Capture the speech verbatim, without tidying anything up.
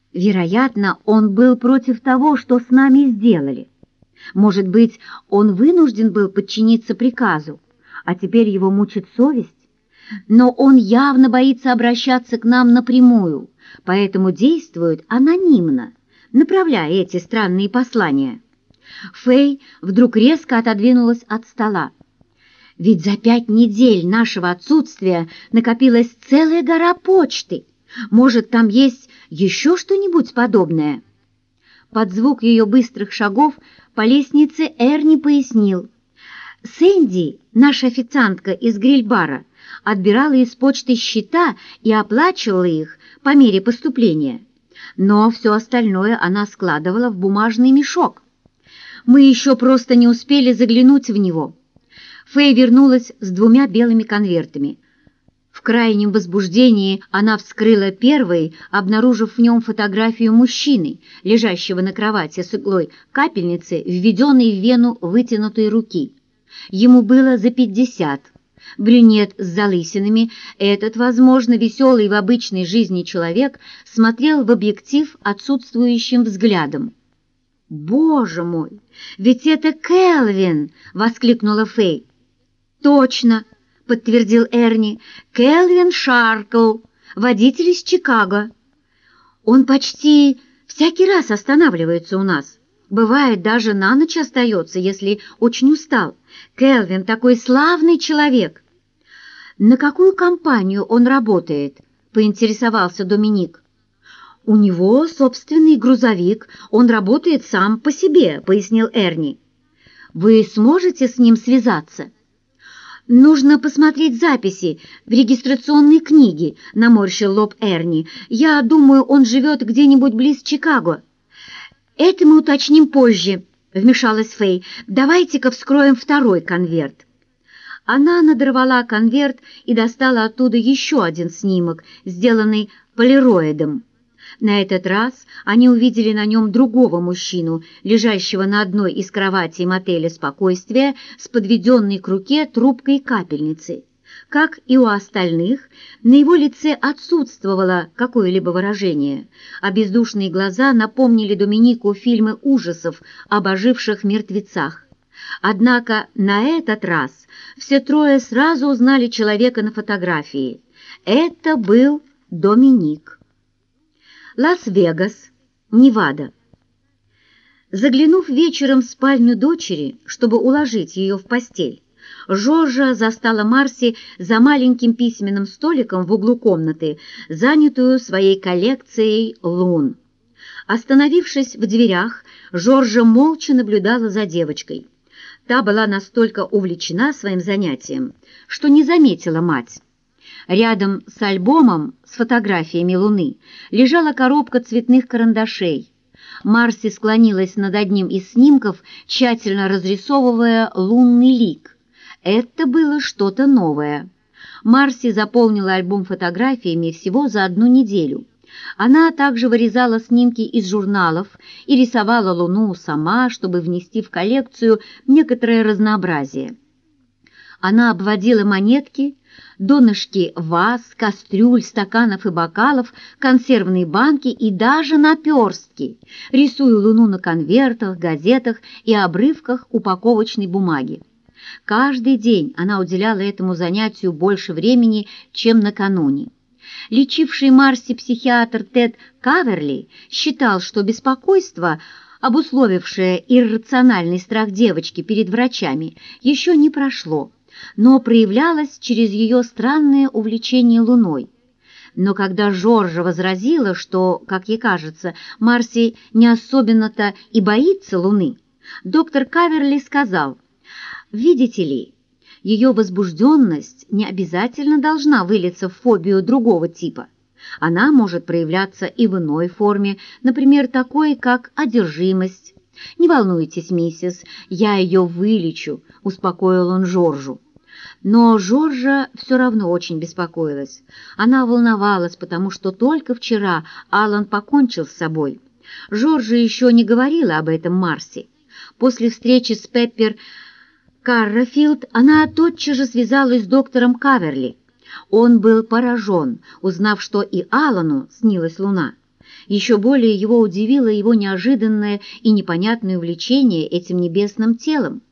Вероятно, он был против того, что с нами сделали. Может быть, он вынужден был подчиниться приказу, а теперь его мучит совесть? Но он явно боится обращаться к нам напрямую, поэтому действует анонимно, направляя эти странные послания. Фэй вдруг резко отодвинулась от стола. Ведь за пять недель нашего отсутствия накопилась целая гора почты. Может, там есть еще что-нибудь подобное? Под звук ее быстрых шагов по лестнице Эрни пояснил. Сэнди, наша официантка из гриль-бара, отбирала из почты счета и оплачивала их по мере поступления. Но все остальное она складывала в бумажный мешок. Мы еще просто не успели заглянуть в него. Фэй вернулась с двумя белыми конвертами. В крайнем возбуждении она вскрыла первый, обнаружив в нем фотографию мужчины, лежащего на кровати с иглой капельницы, введенной в вену вытянутой руки. Ему было за пятьдесят. Брюнет с залысинами, этот, возможно, веселый в обычной жизни человек, смотрел в объектив отсутствующим взглядом. «Боже мой, ведь это Келвин!» — воскликнула Фэй. «Точно!» — подтвердил Эрни. «Келвин Шаркл, водитель из Чикаго. Он почти всякий раз останавливается у нас. Бывает, даже на ночь остается, если очень устал. Келвин такой славный человек!» «На какую компанию он работает?» — поинтересовался Доминик. «У него собственный грузовик, он работает сам по себе», — пояснил Эрни. «Вы сможете с ним связаться?» «Нужно посмотреть записи в регистрационной книге», — наморщил лоб Эрни. «Я думаю, он живет где-нибудь близ Чикаго». «Это мы уточним позже», — вмешалась Фэй. «Давайте-ка вскроем второй конверт». Она надорвала конверт и достала оттуда еще один снимок, сделанный полироидом. На этот раз они увидели на нем другого мужчину, лежащего на одной из кроватей мотеля «Спокойствие» с подведенной к руке трубкой капельницы. Как и у остальных, на его лице отсутствовало какое-либо выражение, а бездушные глаза напомнили Доминику фильмы ужасов об оживших мертвецах. Однако на этот раз все трое сразу узнали человека на фотографии. Это был Доминик. Лас-Вегас, Невада. Заглянув вечером в спальню дочери, чтобы уложить ее в постель, Жоржа застала Марси за маленьким письменным столиком в углу комнаты, занятую своей коллекцией лун. Остановившись в дверях, Жоржа молча наблюдала за девочкой. Та была настолько увлечена своим занятием, что не заметила мать. Рядом с альбомом с фотографиями Луны лежала коробка цветных карандашей. Марси склонилась над одним из снимков, тщательно разрисовывая лунный лик. Это было что-то новое. Марси заполнила альбом фотографиями всего за одну неделю. Она также вырезала снимки из журналов и рисовала Луну сама, чтобы внести в коллекцию некоторое разнообразие. Она обводила монетки, донышки ваз, кастрюль, стаканов и бокалов, консервные банки и даже наперстки, рисуя Луну на конвертах, газетах и обрывках упаковочной бумаги. Каждый день она уделяла этому занятию больше времени, чем накануне. Лечивший Марси психиатр Тед Каверли считал, что беспокойство, обусловившее иррациональный страх девочки перед врачами, еще не прошло, но проявлялось через ее странное увлечение Луной. Но когда Жоржа возразила, что, как ей кажется, Марси не особенно-то и боится Луны, доктор Каверли сказал: «Видите ли, ее возбужденность не обязательно должна вылиться в фобию другого типа. Она может проявляться и в иной форме, например, такой, как одержимость. Не волнуйтесь, миссис, я ее вылечу», — успокоил он Жоржу. Но Жоржа все равно очень беспокоилась. Она волновалась, потому что только вчера Алан покончил с собой. Жоржа еще не говорила об этом Марси. После встречи с Пеппер Каррафилд она тотчас же связалась с доктором Каверли. Он был поражен, узнав, что и Алану снилась Луна. Еще более его удивило его неожиданное и непонятное увлечение этим небесным телом.